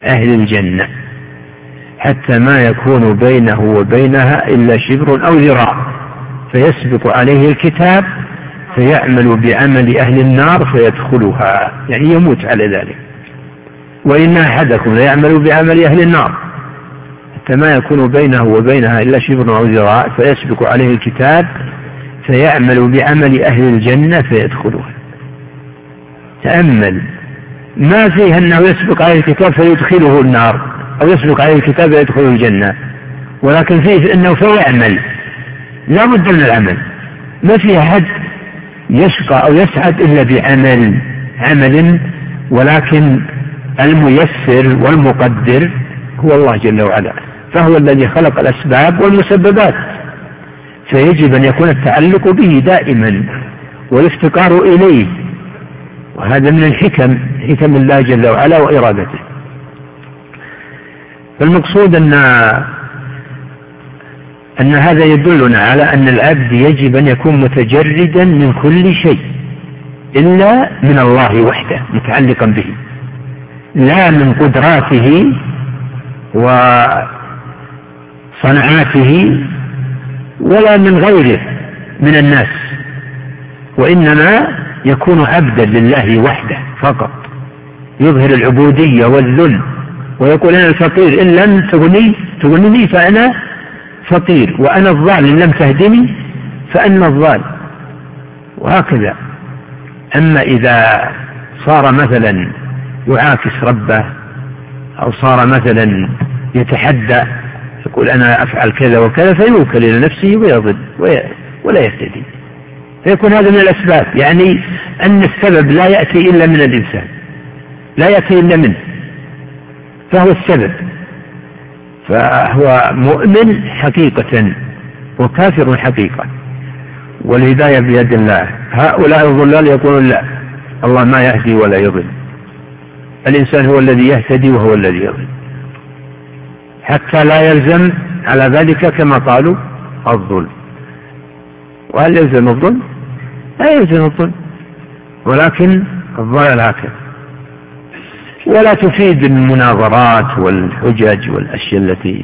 أهل الجنة، حتى ما يكون بينه وبينها إلا شبر أو ذراع، فيسبق عليه الكتاب فيعمل بعمل أهل النار فيدخلها، يعني يموت على ذلك. وإن أحدكم ليعمل بعمل أهل النار حتى ما يكون بينه وبينها إلا شبر أو ذراع، فيسبق عليه الكتاب فيعمل بعمل أهل الجنة فيدخلها. تأمل، ما فيه أنه يسبق عليه الكتاب فيدخله النار أو يسبق عليه الكتاب فيدخل الجنة، ولكن فيه أنه فيعمل، لا بد من العمل. ما فيه أحد يشقى أو يسعد إلا بعمل، ولكن الميسر والمقدر هو الله جل وعلا، فهو الذي خلق الأسباب والمسببات، فيجب أن يكون التعلق به دائما والافتقار إليه، وهذا من حكم الله جل وعلا وإرادته. فالمقصود أن هذا يدلنا على أن العبد يجب أن يكون متجردا من كل شيء إلا من الله وحده، متعلقا به، لا من قدراته وصنعاته ولا من غيره من الناس، وإنما يكون عبدا لله وحده فقط، يظهر العبودية والذل ويقول أنا الفقير إن لم تغنني فأنا فقير، وأنا الضال إن لم تهدني فأنا الضال، وهكذا. أما إذا صار مثلا يعاكس ربه أو صار مثلا يتحدى يقول أنا أفعل كذا وكذا فيوكل إلى نفسه ويضل ولا يهتدي، فيكون هذا من الأسباب، يعني أن السبب لا يأتي إلا من الإنسان، لا يأتي إلا منه، فهو السبب، فهو مؤمن حقيقة وكافر حقيقة، والهداية بيد الله. هؤلاء الضلال يقولون لا، الله ما يهدي ولا يضل، الإنسان هو الذي يهتدي وهو الذي يضل، حتى لا يلزم على ذلك كما قالوا الظلم. وهل يلزم الظلم؟ لا يلزم الظلم، ولكن الضلال هكذا. ولا تفيد المناظرات والحجج والأشياء التي.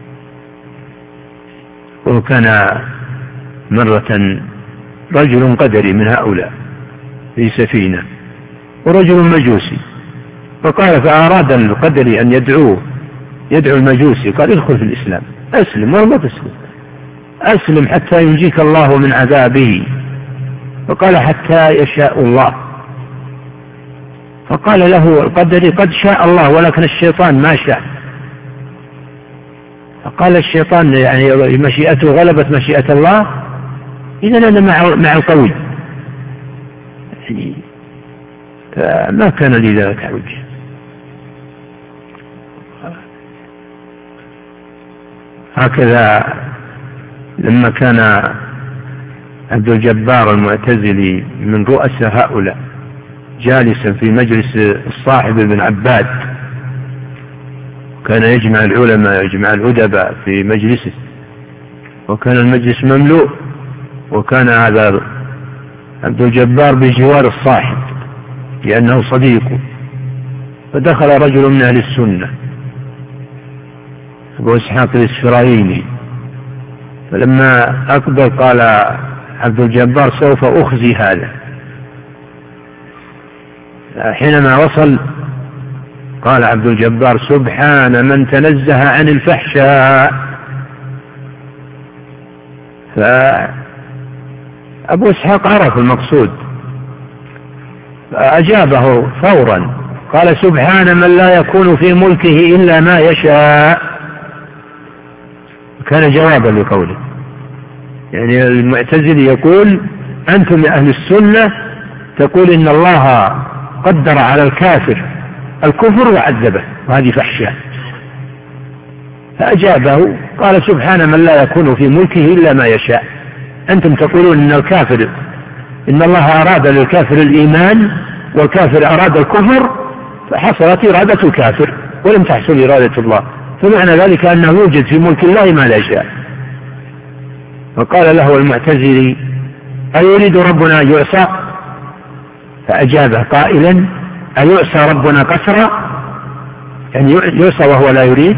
وكان مرة رجل قدري من هؤلاء في سفينة ورجل مجوسي، فأراد القدري أن يدعو المجوسي، قال ادخل في الإسلام، أسلم ولا تسلم، أسلم حتى ينجيك الله من عذابه، فقال حتى يشاء الله، فقال له القدري قد شاء الله ولكن الشيطان ما شاء، فقال الشيطان يعني مشيئته غلبت مشيئة الله، إذن أنا مع القوي، يعني فما كان لذلك حجة. هكذا لما كان عبد الجبار المعتزلي من رؤساء هؤلاء جالسا في مجلس الصاحب بن عباد، كان يجمع العلماء يجمع الأدباء في مجلسه، وكان المجلس مملوء، وكان هذا عبد الجبار بجوار الصاحب لأنه صديقه، فدخل رجل من أهل السنة أبو إسحاق الإسفرايني، فلما أقبل قال عبد الجبار سوف أخزي هذا. حينما وصل قال عبد الجبار سبحان من تنزه عن الفحشاء. فأبو إسحاق عرف المقصود فأجابه فورا قال سبحان من لا يكون في ملكه إلا ما يشاء. كان جوابا لقوله، يعني المعتزلي يقول أنتم يا أهل السنة تقول إن الله قدر على الكافر الكفر وعذبه وهذه فحشاء، فأجابه قال سبحان من لا يكون في ملكه إلا ما يشاء. أنتم تقولون إن الكافر إن الله أراد للكافر الإيمان والكافر أراد الكفر، فحصلت إرادة الكافر ولم تحصل إرادة الله، فمعنى ذلك أنه يوجد في ملك الله ما لا يشاء. فقال له المعتزلي أيريد ربنا أن يعصى؟ فأجابه قائلا أيعصى ربنا قسرا؟ يعني يعصى وهو لا يريد.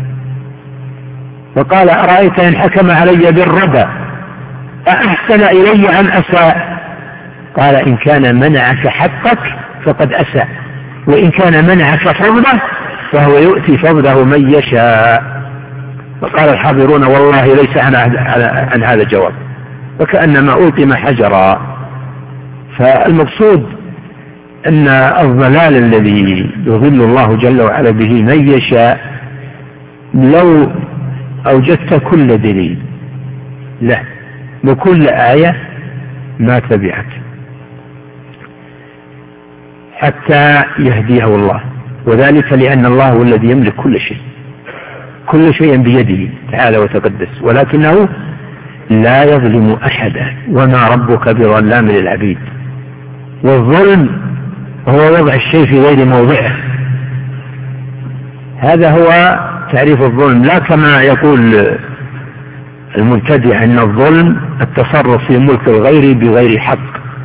فقال أرأيت إن حكم علي بالربا أحسن إلي أم أساء؟ قال إن كان منعك حقك فقد أساء، وإن كان منعك فضله فهو يؤتي فضله من يشاء. فقال الحاضرون والله ليس عن هذا الجواب، وكأنما ألقم حجرا. فالمقصود أن الضلال الذي يضل الله جل وعلا به من يشاء لو أوجدت كل دليل له بكل آية ما تبعك حتى يهديه الله، وذلك لأن الله هو الذي يملك كل شيء، كل شيء بيده تعالى وتقدس، ولكنه لا يظلم أحدا وما ربك بظلام للعبيد. والظلم هو وضع الشيء في غير موضعه، هذا هو تعريف الظلم، لا كما يقول المبتدع أن الظلم التصرف في ملك الغير بغير حق،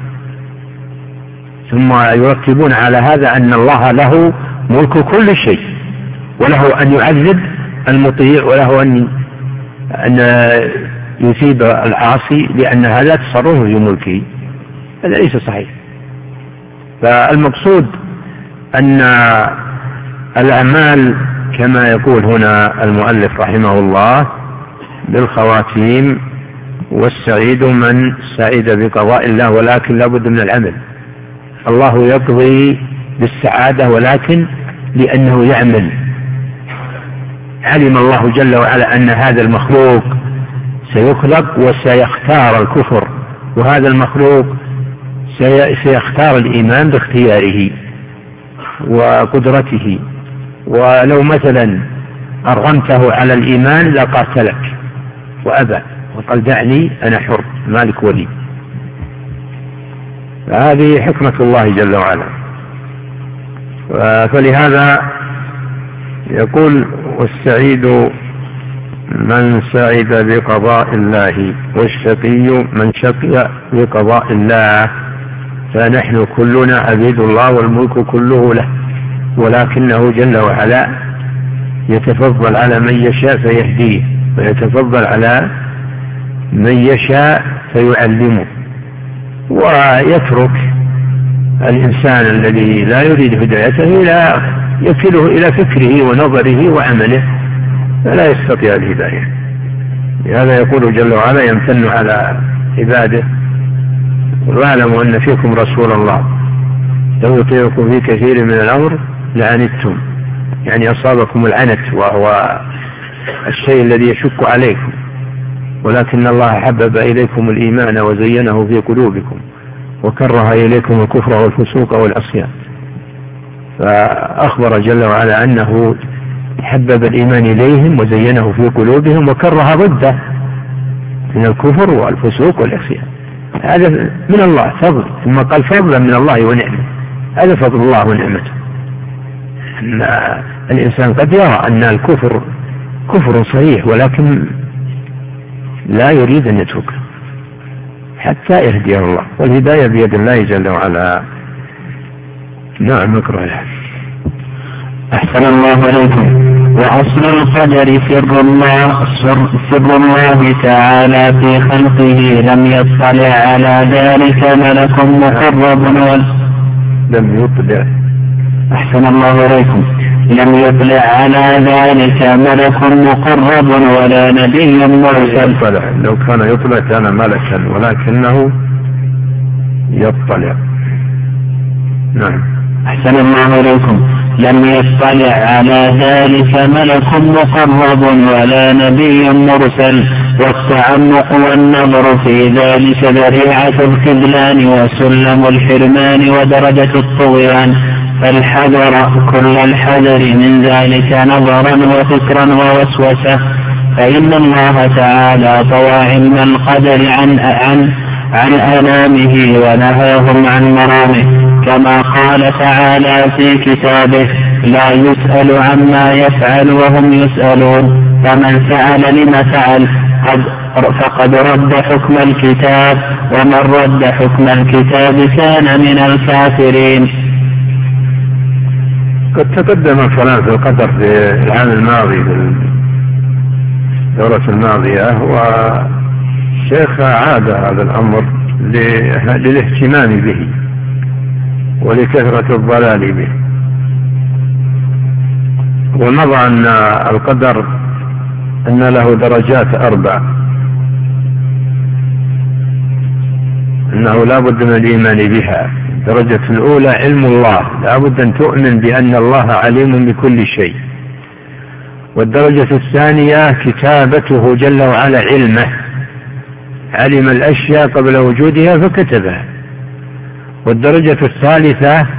ثم يرتبون على هذا أن الله له ملك كل شيء، وله أن يعذب المطيع وله أن يثيب العاصي، لأن هذا تصرف في ملكه. هذا ليس صحيح. فالمقصود أن الأعمال كما يقول هنا المؤلف رحمه الله بالخواتيم، والسعيد من سعيد بقضاء الله، ولكن لا بد من العمل. الله يقضي بالسعادة ولكن لأنه يعمل. علم الله جل وعلا أن هذا المخلوق سيخلق وسيختار الكفر، وهذا المخلوق سيختار الإيمان باختياره وقدرته، ولو مثلا أرغمته على الإيمان لقاتلك وأبى وقال دعني أنا حر مالك ولي. فهذه حكمة الله جل وعلا. فلهذا يقول والسعيد من سعد بقضاء الله، والشقي من شقي بقضاء الله. فنحن كلنا عبيد الله والملك كله له، ولكنه جل وعلا يتفضل على من يشاء فيهديه، ويتفضل على من يشاء فيعلمه، ويترك الإنسان الذي لا يريد هدايته يكله إلى فكره ونظره وعمله، فلا يستطيع الهداية. لهذا يقول جل وعلا يمتن على عباده واعلموا أن فيكم رسول الله لو يطيعكم في كثير من الأمر لعنتم، يعني أصابكم العنت وهو الشيء الذي يشك عليكم، ولكن الله حبب إليكم الإيمان وزينه في قلوبكم وكره إليكم الكفر والفسوق والعصيان. فأخبر جل وعلا أنه حبب الإيمان إليهم وزينه في قلوبهم وكره ضده من الكفر والفسوق والعصيان. هذا من الله فضل، ثم قال فضلا من الله ونعمه. هذا فضل الله ونعمته، أن الإنسان قد يرى أن الكفر كفر صريح ولكن لا يريد أن يتركه حتى يهديه الله، والهداية بيد الله جل وعلا. نعم اقرأ. أحسن الله عليكم. وأصل القدر سر الله تعالى في خلقه، لم يطلع على ذلك ملك مقرب لم يطلع. أحسن الله عليكم. لم يطلع على ذلك ملك مقرب ولا نبي مرسل. لو كان يطلع كان ملكا، ولكنه يطلع. نعم. أحسن الله عليكم. لم يطلع على ذلك ملك مقرب ولا نبي مرسل، والتعمق والنظر في ذلك ذريعة الخذلان وسلم الحرمان ودرجة الطغيان، فالحذر كل الحذر من ذلك نظرا وفكرا ووسوسة. فإن الله تعالى طوى علم القدر عن أنامه ونهاهم عن مرامه، كما قال تعالى في كتابه لا يسأل عما يفعل وهم يسألون، فمن سأل لما فعل فقد رد حكم الكتاب، ومن رد حكم الكتاب كان من الكافرين. قد تقدم الكلام في القدر في العام الماضي في الدورة الماضية، والشيخ عاد هذا الأمر للاهتمام به ولكثرة الضلال به. ومضى أن القدر أن له درجات 4، أنه لا بد من الإيمان بها. الدرجة الأولى علم الله، لا بد أن تؤمن بأن الله عليم بكل شيء. والدرجة الثانية كتابته جل وعلا علمه، علم الأشياء قبل وجودها فكتبها. والدرجة الثالثة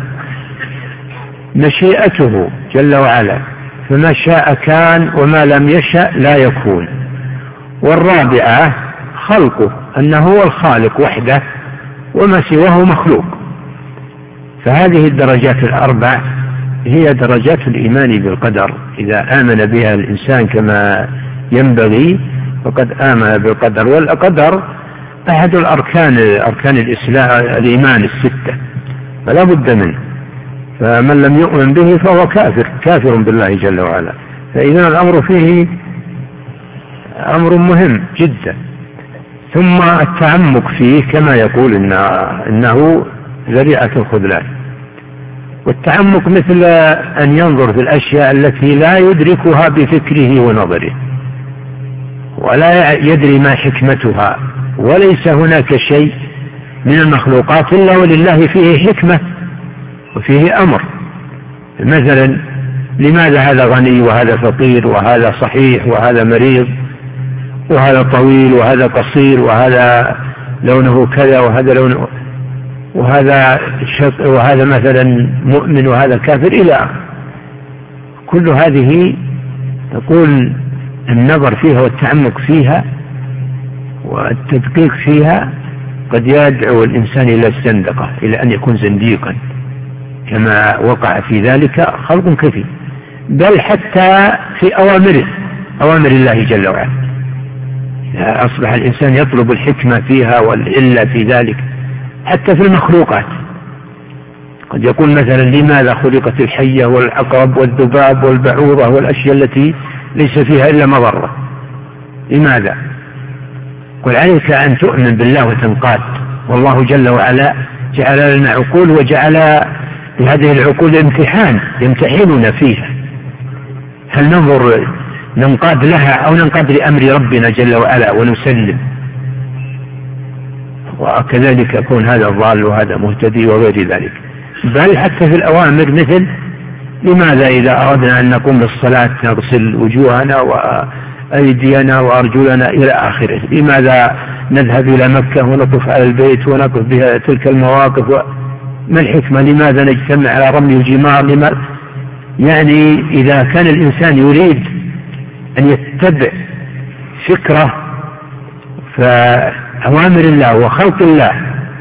مشيئته جل وعلا، فما شاء كان وما لم يشأ لا يكون. والرابعة خلقه، أنه هو الخالق وحده وما سواه مخلوق. فهذه الدرجات ال4 هي درجات الإيمان بالقدر. إذا آمن بها الإنسان كما ينبغي فقد آمن بالقدر. والقدر أحد أركان الإسلام، الإيمان الستة، فلا بد منه. فمن لم يؤمن به فهو كافر بالله جل وعلا. فإذا الأمر فيه أمر مهم جدا. ثم التعمق فيه كما يقول إنه ذريعة الخذلان. والتعمق مثل أن ينظر في الأشياء التي لا يدركها بفكره ونظره، ولا يدري ما حكمتها، وليس هناك شيء من المخلوقات إلا ولله فيه حكمة وفيه أمر. مثلا لماذا هذا غني وهذا فقير، وهذا صحيح وهذا مريض، وهذا طويل وهذا قصير، وهذا لونه كذا وهذا لونه، وهذا مثلا مؤمن وهذا كافر إلى آخره. كل هذه تقول النظر فيها والتعمق فيها والتدقيق فيها قد يدعو الإنسان إلى الزندقة، إلى أن يكون زنديقا، كما وقع في ذلك خلق كثير. بل حتى في أوامر الله جل وعلا، أصبح الإنسان يطلب الحكمة فيها والعلة في ذلك. حتى في المخلوقات قد يقول مثلا لماذا خلقت الحية والعقرب والذباب والبعوضة والأشياء التي ليس فيها إلا مضرة؟ لماذا؟ قل عليك أن تؤمن بالله وتنقاد. والله جل وعلا جعل لنا عقول، وجعل لهذه العقول امتحان يمتحننا فيها، هل ننقاد لها أو ننقاد لأمر ربنا جل وعلا ونسلم. وكذلك يكون هذا ضال وهذا مهتدي وغير ذلك. بل حتى في الأوامر، مثل لماذا إذا أردنا أن نقوم بالصلاة نغسل وجوهنا وأيدينا وأرجلنا إلى آخره؟ لماذا نذهب إلى مكة ونطف على البيت ونقف بها تلك المواقف؟ ما الحكمة؟ لماذا نجتمع على رمي الجمار؟ يعني إذا كان الإنسان يريد أن يتبع فكرة فأوامر الله وخلق الله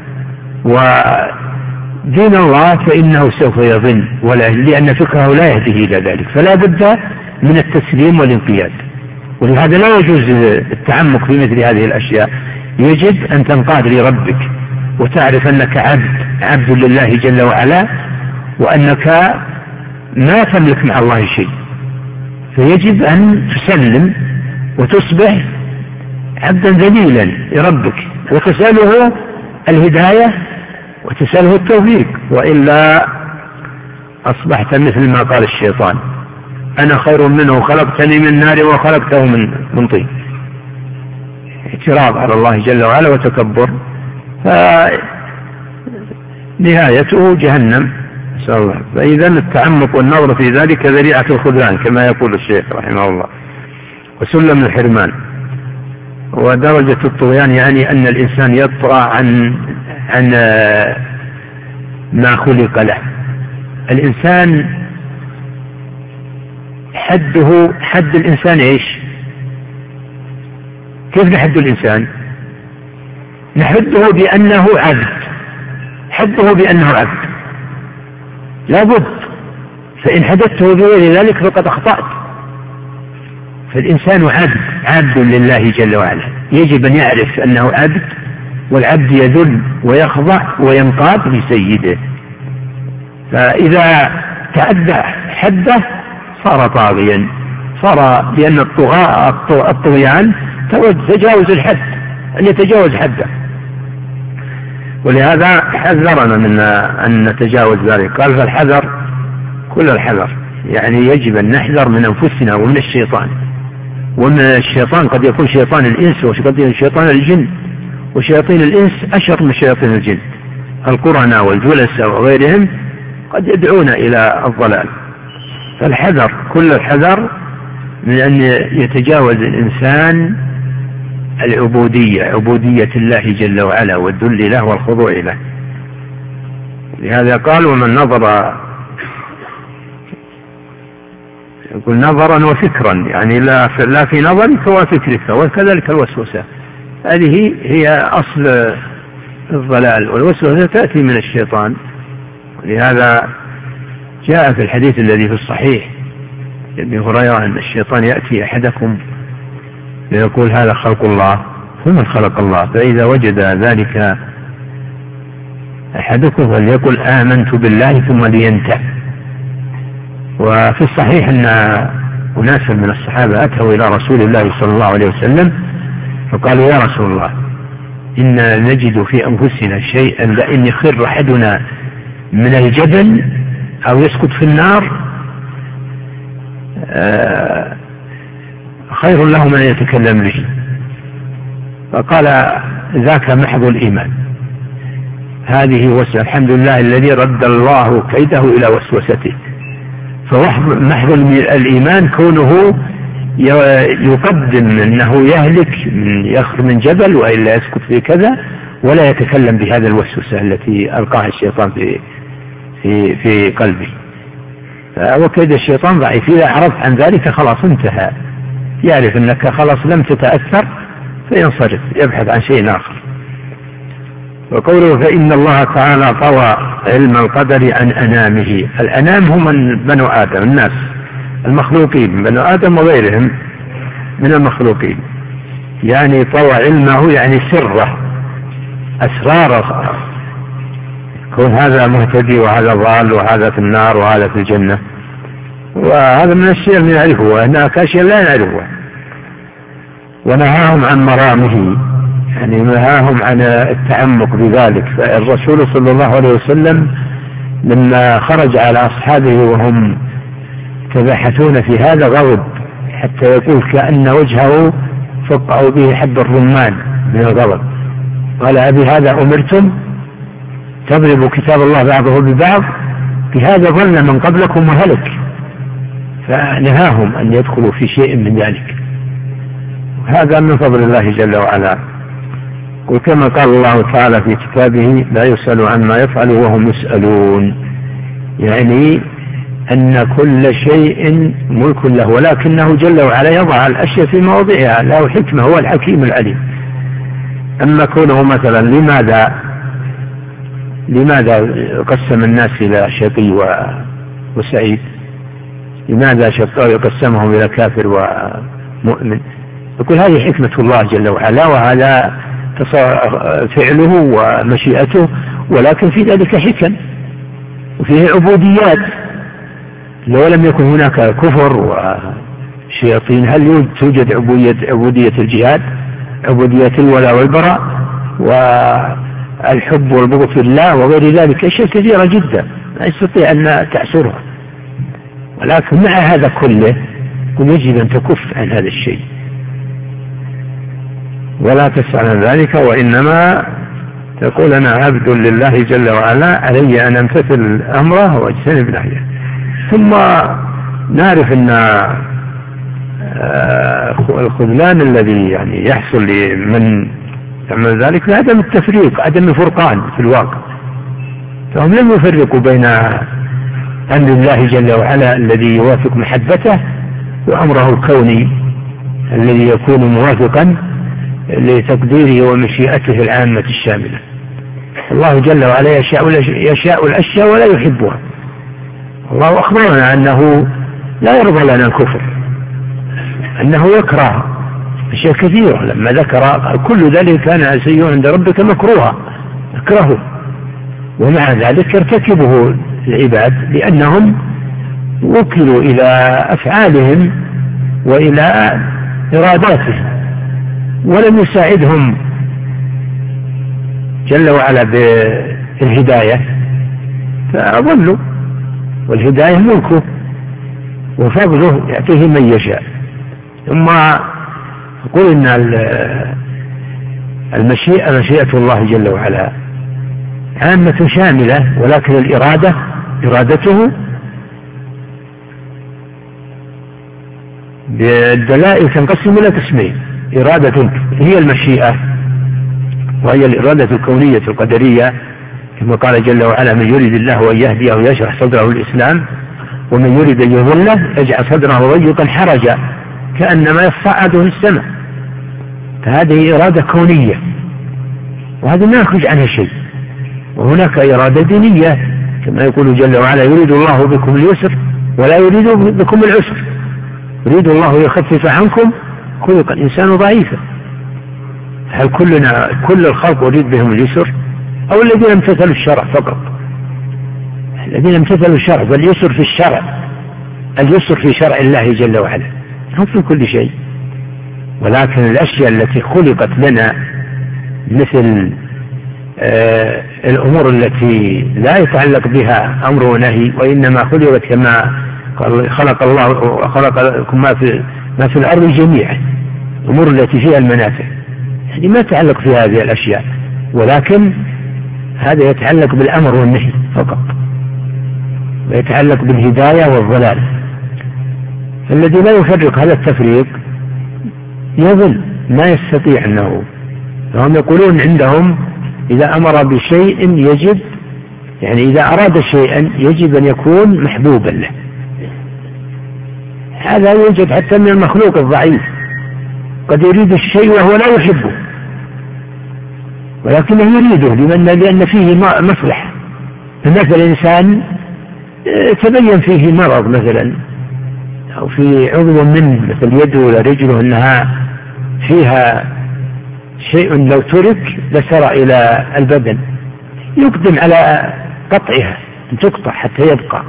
ودين الله فإنه سوف يضل، لأن فكره لا يهديه إلى ذلك. فلا بد من التسليم والانقياد. ولهذا لا يجوز التعمق في مثل هذه الأشياء. يجب أن تنقاد لربك وتعرف أنك عبد لله جل وعلا، وأنك ما تملك مع الله شيء. فيجب أن تسلم وتصبح عبدا ذليلا لربك، وتسأله الهداية وتسأله التوفيق، وإلا أصبحت مثل ما قال الشيطان: أنا خير منه، خلقتني من نار وخلقته من طين. اعتراض على الله جل وعلا وتكبر، فنهايته جهنم، نسأل الله. فإذا التعمق والنظر في ذلك ذريعة الخذلان كما يقول الشيخ رحمه الله، وسلم الحرمان. ودرجة الطغيان يعني أن الإنسان يطغى عن ما خلق له. الإنسان حد الإنسان إيش؟ كيف نحد الإنسان؟ نحده بأنه عبد، حده بأنه عبد لا بد. فإن حدثته بغير ذلك فقد أخطأت. فالإنسان عبد لله جل وعلا، يجب أن يعرف أنه عبد، والعبد يذل ويخضع وينقاد لسيده. فإذا تعدى حده صار طاغيا، صار لأن الطغيان تجاوز الحد، أن يتجاوز حده. ولهذا حذرنا من أن نتجاوز ذلك، قال فالحذر كل الحذر، يعني يجب أن نحذر من أنفسنا ومن الشيطان. ومن الشيطان قد يكون شيطان الإنس وقد يكون شيطان الجن، وشياطين الإنس أشر من شياطين الجن، القرناء والجلساء وغيرهم قد يدعون إلى الضلال. فالحذر كل الحذر من أن يتجاوز الإنسان عبودية الله جل وعلا والذل له والخضوع له. لهذا قال ومن نظر، يقول نظرا وفكرا، يعني لا في نظرك وفكرك، وكذلك الوسوسة، هذه هي أصل الضلال، والوسوسة تأتي من الشيطان. لهذا جاء في الحديث الذي في الصحيح ابن هريرة أن الشيطان يأتي أحدكم ليقول هذا خلق الله، ثم خلق الله، فإذا وجد ذلك أحدكم فليقل آمنت بالله ثم لينتهي. وفي الصحيح أن أناسا من الصحابة أتوا إلى رسول الله صلى الله عليه وسلم فقالوا يا رسول الله إنا نجد في أنفسنا شيئا لأن يخر أحدنا من الجبل أو يسقط في النار خير له من يتكلم به. فقال ذاك محض الإيمان، هذه وسوسة، الحمد لله الذي رد الله كيده إلى وسوسته. فمحض الإيمان كونه يقدم أنه يهلك يخر من جبل وإلا يسكت في كذا، ولا يتكلم بهذا الوسوسة التي ألقاها الشيطان في قلبه. وكيد الشيطان ضعيف، إذا عرف عن ذلك خلاص انتهى، يعرف أنك خلاص لم تتأثر فينصرف يبحث عن شيء آخر. وقوله فإن الله تعالى طوى علم القدر عن أنامه، الأنام هم بنو آدم، الناس المخلوقين، بنو آدم وغيرهم من المخلوقين، يعني طوى علمه يعني سره أسراره، كون هذا مهتدي وهذا ضال وهذا في النار وهذا في الجنة، وهذا من الشيء اللي نعرفه، وهناك أشياء لا نعرفها. ونهاهم عن مرامه، يعني نهاهم عن التعمق بذلك. فالرسول صلى الله عليه وسلم لما خرج على أصحابه وهم تباحثون في هذا غضب حتى يقول كأن وجهه فقعوا به حب الرمان من الغضب، قال أبي هذا أمرتم تضربوا كتاب الله بعضه ببعض، بهذا ظن من قبلكم وهلك. فنهاهم أن يدخلوا في شيء من ذلك، هذا من فضل الله جل وعلا. وكما قال الله تعالى في كتابه لا يسأل عما يفعل وهم يسألون، يعني أن كل شيء ملك له، ولكنه جل وعلا يضع الأشياء في مواضعها، له حكمة، هو الحكيم العليم. أما كونه مثلا لماذا قسم الناس إلى شقي وسعيد؟ لماذا قسمهم إلى كافر ومؤمن؟ يقول هذه حكمة الله جل وعلا، وهذا فعله ومشيئته، ولكن في ذلك حكم وفيه عبوديات. لو لم يكن هناك كفر وشياطين هل توجد عبودية الجهاد، عبودية الولاء والبراء والحب والبغض في الله وغير ذلك؟ أشياء كثيرة جدا لا يستطيع أن تعسرها. ولكن مع هذا كله يجب أن تكف عن هذا الشيء ولا تسأل عن ذلك، وإنما تقول أنا عبد لله جل وعلا، علي أن أمتثل أمره واجتنب نهيه. ثم نعرف أن الخذلان الذي يعني يحصل لمن يعمل ذلك لعدم التفريق، عدم الفرقان في الواقع. فهم لم يفرقوا بين أمر الله جل وعلا الذي يوافق محبته وأمره الكوني الذي يكون موافقا لتقديره ومشيئته العامة الشاملة. الله جل وعلا يشاء الأشياء ولا يحبها. الله أخبرنا أنه لا يرضى لنا الكفر، أنه يكره أشياء كثيرة، لما ذكر كل ذلك كان سيئا عند ربك مكروها، يكرهه، ومع ذلك يرتكبه العباد لأنهم وكلوا إلى أفعالهم وإلى إراداتهم، ولم يساعدهم جل وعلا بالهداية فأضلوا، والهداية ملكه وفضله يعطيه من يشاء. ثم يقول إن المشيئة مشيئة الله جل وعلا عامة شاملة، ولكن الإرادة إرادته بالدلائل تنقسم إلى قسمين: إرادة هي المشيئة وهي الإرادة الكونية القدرية، كما قال جل وعلا: من يريد الله أن يهديه يشرح صدره الإسلام، ومن يريد أن يضله يجعل صدره ضيقا حرجا كأنما يصعد في السماء. فهذه إرادة كونية، وهذا ما يخرج عنها شيء. وهناك إرادة دينية، كما يقول جل وعلا: يريد الله بكم اليسر ولا يريد بكم العسر، يريد الله يخفف عنكم، خلق الإنسان ضعيفا. هل كل الخلق يريد بهم اليسر، أو الذين امتثلوا الشرع فقط؟ الذين امتثلوا الشرع، فاليسر في الشرع، اليسر في شرع الله جل وعلا، هم في كل شيء. ولكن الأشياء التي خلقت لنا مثل الأمور التي لا يتعلق بها أمر ونهي، وإنما خلقت كما خلق الله وخلق لكم ما في الأرض جميعا، الأمور التي فيها المنافع، يعني ما يتعلق في هذه الأشياء، ولكن هذا يتعلق بالأمر والنهي فقط، ويتعلق بالهداية والضلال. الذي لا يفرق هذا التفريق يظل ما يستطيع أنه، فهم يقولون عندهم إذا أمر بشيء يجب، يعني إذا أراد شيئا يجب أن يكون محبوبا له. هذا يوجد حتى من المخلوق الضعيف، قد يريد الشيء وهو لا يحبه، ولكنه يريده لأن فيه مصلحة. مثل إنسان تبين فيه مرض مثلا، أو في عضو منه مثل يده ولا رجله أنها فيها شيء لو ترك لسرع إلى البدن، يقدم على قطعها أن تقطع حتى يبقى،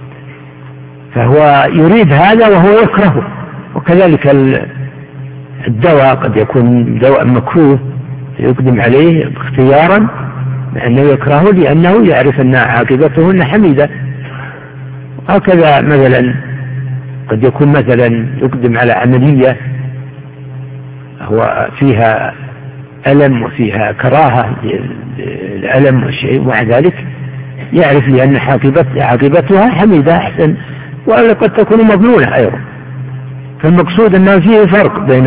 فهو يريد هذا وهو يكرهه. وكذلك الدواء قد يكون دواء مكروه يقدم عليه اختيارا مع أنه يكرهه لأنه يعرف أن عاقبته أن حميدة. هكذا مثلا قد يكون مثلا يقدم على عملية هو فيها ألم وفيها كراهة للألم والشيء، ومع ذلك يعرف لأن عاقبتها حميدة أحسن، وقد تكون مضمونة أيضا. فالمقصود أنه فيه فرق بين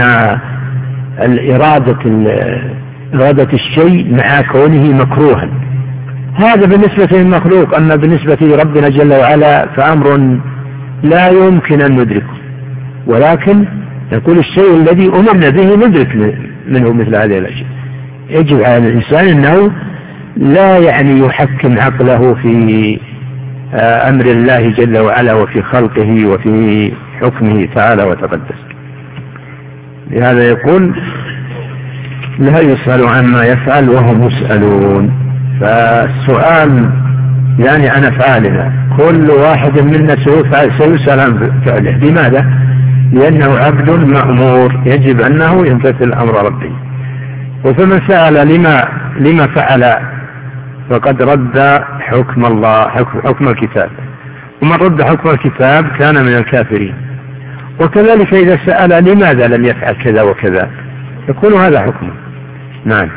إرادة الشيء مع كونه مكروها، هذا بالنسبة للمخلوق. أما بالنسبة لربنا جل وعلا فأمر لا يمكن أن ندركه، ولكن نقول الشيء الذي أمرنا به ندرك منه مثل هذه الأشياء. يجب على الإنسان أنه لا يعني يحكم عقله في أمر الله جل وعلا وفي خلقه وفي حكمه تعالى وتقدس. لهذا يقول: لا يسأل عما يفعل وهم يسألون. فالسؤال يعني عن أفعالنا، كل واحد منا سيسأل عن فعله. لماذا؟ لأنه عبد مأمور، يجب أنه يمتثل أمر ربه. وفمن سأل لما فعل فقد رد حكم الله، حكم الكتاب، ومن رد حكم الكتاب كان من الكافرين. وكذلك إذا سأل لماذا لم يفعل كذا وكذا يكون هذا حكمه. نعم.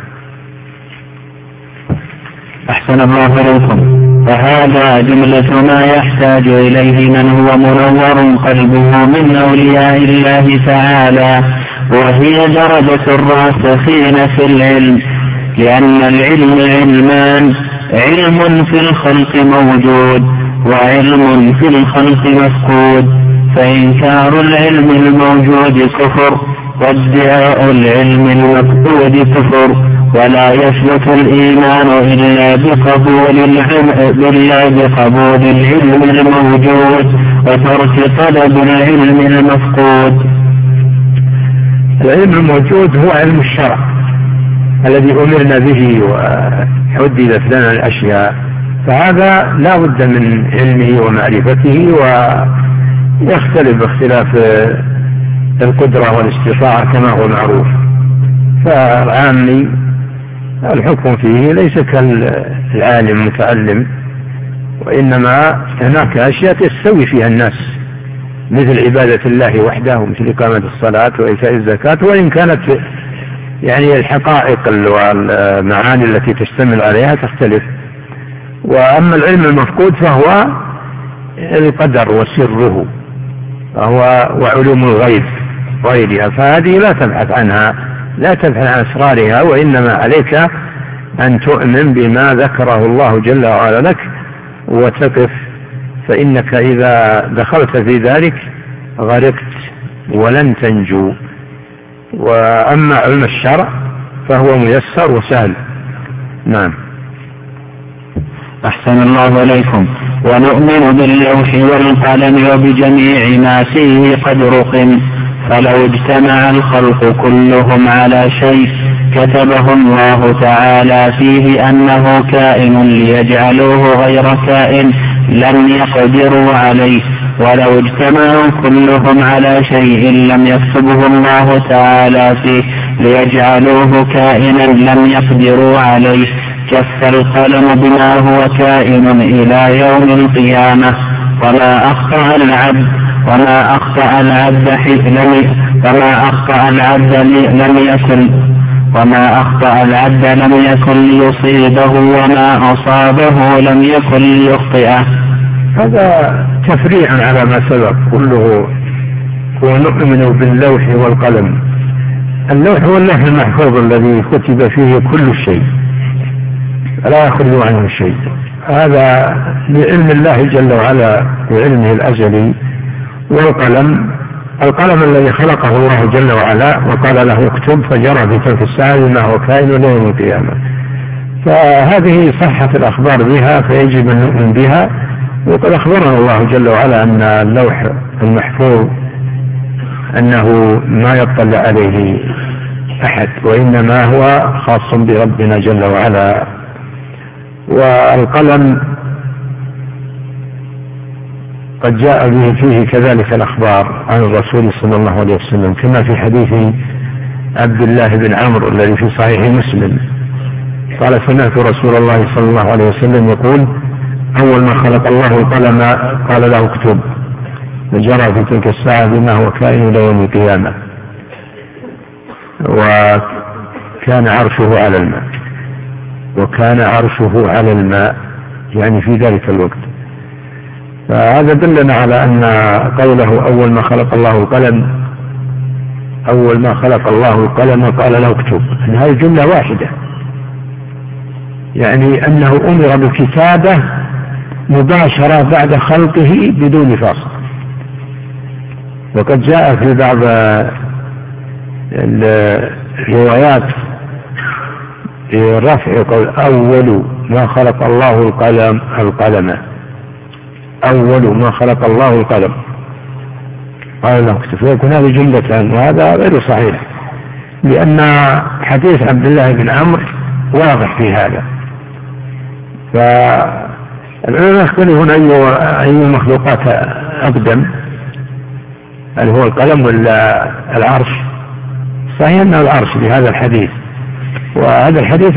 أحسن الله إليكم. فهذا جملة ما يحتاج إليه من هو منور قلبه من أولياء الله تعالى، وهي درجة الراسخين في العلم، لأن العلم علمان: علم في الخلق موجود، وعلم في الخلق مفقود. فإنكار العلم الموجود كفر، وادعاء العلم المفقود كفر. ولا يثبت الإيمان إلا بقبول العلم الموجود وترك طلب العلم المفقود. العلم الموجود هو علم الشرع الذي أمرنا به وحددت لنا الأشياء، فهذا لا بد من علمه ومعرفته يختلف باختلاف القدرة والاستطاعة كما هو معروف. فالعامي الحكم فيه ليس كالعالم المتعلم، وإنما هناك أشياء تستوي فيها الناس مثل عبادة الله وحده ومثل إقامة الصلاة وإيتاء الزكاة، وإن كانت يعني الحقائق والمعاني التي تشتمل عليها تختلف. وأما العلم المفقود فهو القدر وسره وعلوم الغيب غيرها، فهذه لا تبحث عنها، لا تبحث عن أسرارها، وإنما عليك أن تؤمن بما ذكره الله جل وعلا لك وتقف، فإنك إذا دخلت في ذلك غرقت ولن تنجو. وأما علم الشرع فهو ميسر وسهل. نعم. أحسن الله إليكم. ونؤمن باللوح والقلم وبجميع ما فيه قد رقم، فلو اجتمع الخلق كلهم على شيء كتبه الله تعالى فيه أنه كائن ليجعلوه غير كائن لم يقدروا عليه، ولو اجتمعوا كلهم على شيء لم يكتبه الله تعالى فيه ليجعلوه كائنا لم يقدروا عليه. كف القلم بما هو كائن إلى يوم القيامة، وما أخطأ العبد لم يكن ليصيبه، وما أصابه لم يكن ليخطئه. هذا تفريع على ما سبق كله. ونؤمن باللوح والقلم. اللوح هو اللوح المحفوظ الذي كتب فيه كل شيء لا يخرج عنه شيء، هذا لعلم الله جل وعلا بعلمه الأزلي. والقلم القلم الذي خلقه الله جل وعلا وقال له اكتب فجرى في تلك الساعة ما هو كائن يوم القيامة. فهذه صحة الأخبار بها فيجب أن نؤمن بها. وقد أخبرنا الله جل وعلا أن اللوح المحفوظ أنه ما يطلع عليه أحد، وإنما هو خاص بربنا جل وعلا. والقلم قد جاء به فيه كذلك الأخبار عن الرسول صلى الله عليه وسلم، كما في حديث عبد الله بن عمرو الذي في صحيح مسلم قال سمعت رسول الله صلى الله عليه وسلم يقول أول ما خلق الله القلم قال له اكتب، فجرى في تلك الساعة بما هو كائن إلى يوم القيامة. وكان عرشه على الماء يعني في ذلك الوقت. فهذا دلنا على أن قوله أول ما خلق الله القلم قال له اكتب، أن هذه جملة واحدة، يعني أنه أمر بالكتابة مباشرة بعد خلقه بدون فاصل. وقد جاء في بعض الروايات رفع قول أول ما خلق الله القلم أول ما خلق الله القلم قال له اكتب، فيكون هذه جملة، وهذا غير صحيح لأن حديث عبد الله بن عمرو واضح في هذا. فالعلماء يختلفون أي المخلوقات أقدم، هل هو القلم ولا العرش؟ صحيح أنه العرش بهذا الحديث، وهذا الحديث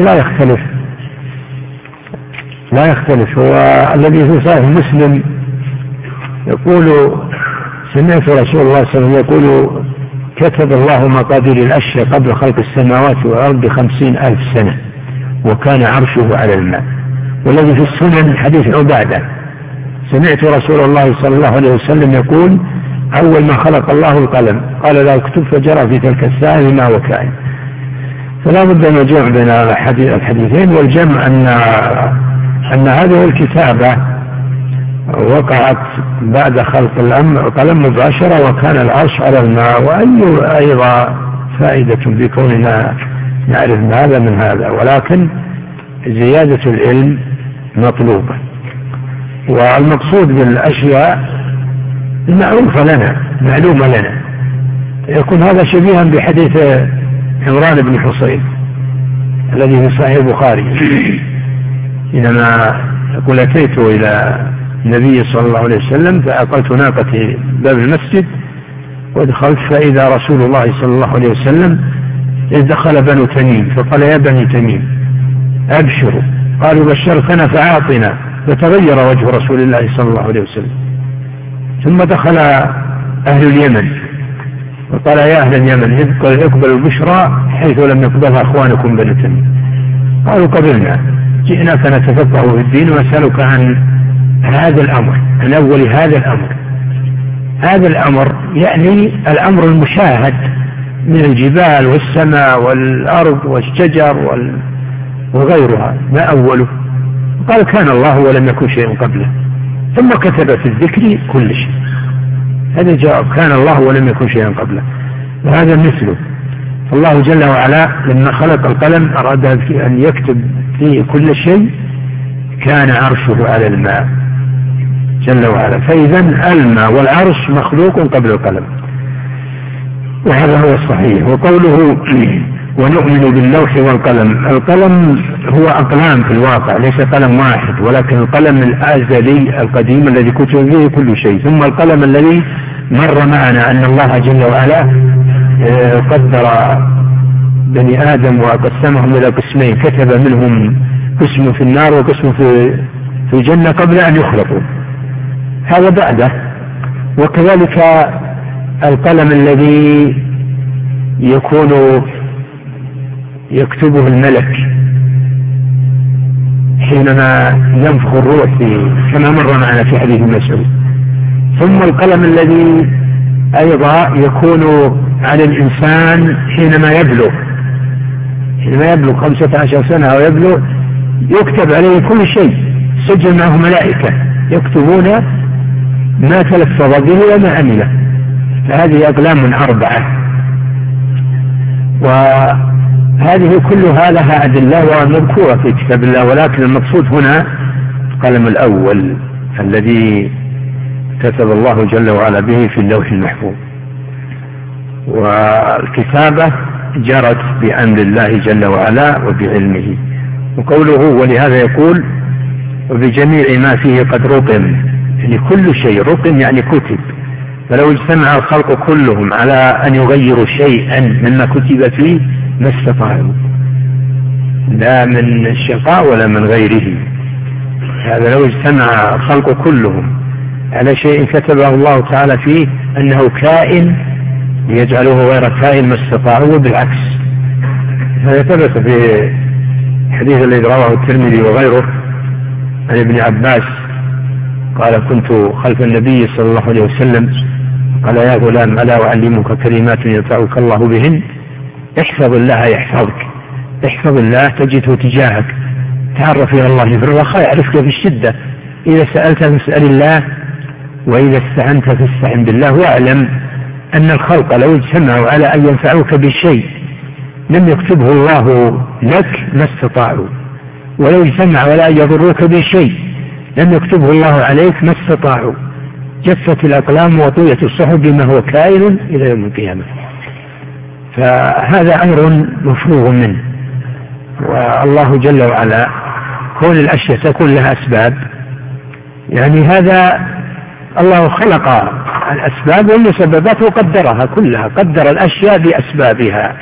لا يختلف. هو الذي في صحيح مسلم يقول سمعت رسول الله صلى الله عليه وسلم يقول كتب الله مقادير الأشياء قبل خلق السماوات والأرض 50,000 سنة وكان عرشه على الماء. والذي في السنن حديث عبادة سمعت رسول الله صلى الله عليه وسلم يقول أول ما خلق الله القلم قال له اكتب فجرى في تلك الساعة ما هو كائن. فلا بد من الجمع بين الحديثين، والجمع أن هذه الكتابة وقعت بعد خلق القلم مباشرة وكان العرش على الماء. وأي أيضا فائدة بكوننا نعرف هذا من هذا، ولكن زيادة العلم مطلوبة. والمقصود بالأشياء المعروفة لنا معلومة لنا، يكون هذا شبيها بحديث عمران بن حصين الذي في صحيح البخاري حينما يقول أتيت إلى النبي صلى الله عليه وسلم، فأقلت ناقتي باب المسجد ودخلت فإذا رسول الله صلى الله عليه وسلم إذ دخل بنو تميم، فقال: يا بني تميم أبشروا. قالوا: بشرتنا فأعطنا. فتغير وجه رسول الله صلى الله عليه وسلم. ثم دخل أهل اليمن وقال: يا أهل اليمن اقبلوا البشرى حيث لم يقبلها أخوانكم بنو تميم. قالوا: قبلنا، جئناك نتفقه في الدين ونسألك عن هذا الأمر، عن أول هذا الأمر. هذا الأمر يعني الأمر المشاهد من الجبال والسماء والأرض والشجر وغيرها، ما أوله؟ قال: كان الله ولم يكن شيء قبله. ثم كتب في الذكر كل شيء. هذا الجواب: كان الله ولم يكن شيئا قبله. وهذا مثله. الله جل وعلا لما خلق القلم أراد أن يكتب فيه كل شيء، كان عرشه على الماء جل وعلا. فإذا الماء والعرش مخلوق قبل القلم، وهذا هو الصحيح. وقوله: ونؤمن باللوح والقلم. القلم هو أقلام في الواقع، ليس قلم واحد، ولكن القلم الأزلي القديم الذي كتب فيه كل شيء، ثم القلم الذي مر معنا أن الله جل وعلا قدر بني آدم وقسمهم إلى قسمين، كتب منهم قسم في النار وقسم في الجنة قبل أن يخلقوا، هذا بعده. وكذلك القلم الذي يكتبه الملك حينما ينفخ الروح كما مر معنا في حديث مسعود. ثم القلم الذي أيضا يكون على الإنسان حينما يبلغ 15 سنة أو يبلغ، يكتب عليه كل شيء، سجل معه ملائكة يكتبون ما تلفظ به وما عمله. فهذه أقلام 4، وهذه كلها لها أدلة ومذكورة في كتاب الله، ولكن المقصود هنا القلم الأول الذي كتب الله جل وعلا به في اللوح المحفوظ. والكتابة جرت بأمر الله جل وعلا وبعلمه. وقوله: ولهذا يقول: وبجميع ما فيه قد رقم، يعني كل شيء رقم يعني كتب. فلو اجتمع الخلق كلهم على أن يغيروا شيئا مما كتب فيه ما استطاعوا، لا من الشقاء ولا من غيره. هذا لو اجتمع الخلق كلهم على شيء كتبه الله تعالى فيه أنه كائن ليجعله غير كائن ما استطاعوا، بالعكس. هذا ثبت في الحديث الذي رواه الترمذي وغيره عن ابن عباس قال: كنت خلف النبي صلى الله عليه وسلم قال: يا غلام ألا أعلمك كلمات ينفعك الله بهن؟ احفظ الله يحفظك، احفظ الله تجده تجاهك، تعرف إلى الله في الرخاء يعرفك في الشدة، إذا سألت فاسأل الله، وإذا استعنت فاستعن بالله. واعلم أن الخلق لو اجتمعوا على أن ينفعوك بشيء لم يكتبه الله لك ما استطاعوا، ولو اجتمعوا على أن يضروك بشيء لم يكتبه الله عليك ما استطاعوا. جفت الأقلام وطويت الصحف بما هو كائن إلى يوم القيامة. فهذا أمر مفروغ منه. والله جل وعلا كون الأشياء تكون لها أسباب، يعني هذا الله خلق الأسباب والمسببات وقدرها كلها، قدر الأشياء بأسبابها.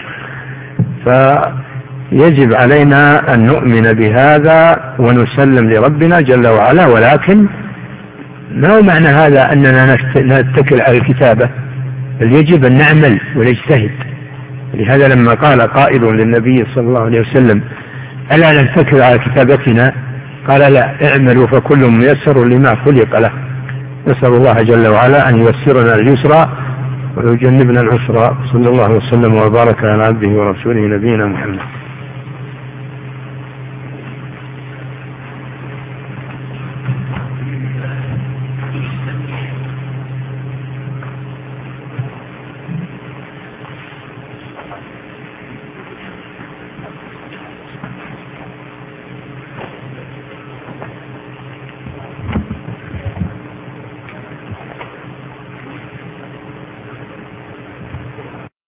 فيجب علينا أن نؤمن بهذا ونسلم لربنا جل وعلا، ولكن ما هو معنى هذا أننا نتكل على الكتابة، بل يجب أن نعمل ونجتهد. لهذا لما قال قائل للنبي صلى الله عليه وسلم: ألا نتكل على كتابتنا؟ قال: لا، اعملوا فكل ميسر لما خلق له. نسأل الله جل وعلا أن ييسرنا اليسرى ويجنبنا العسرى. صلى الله وسلم وبارك على عبده ورسوله نبينا محمد.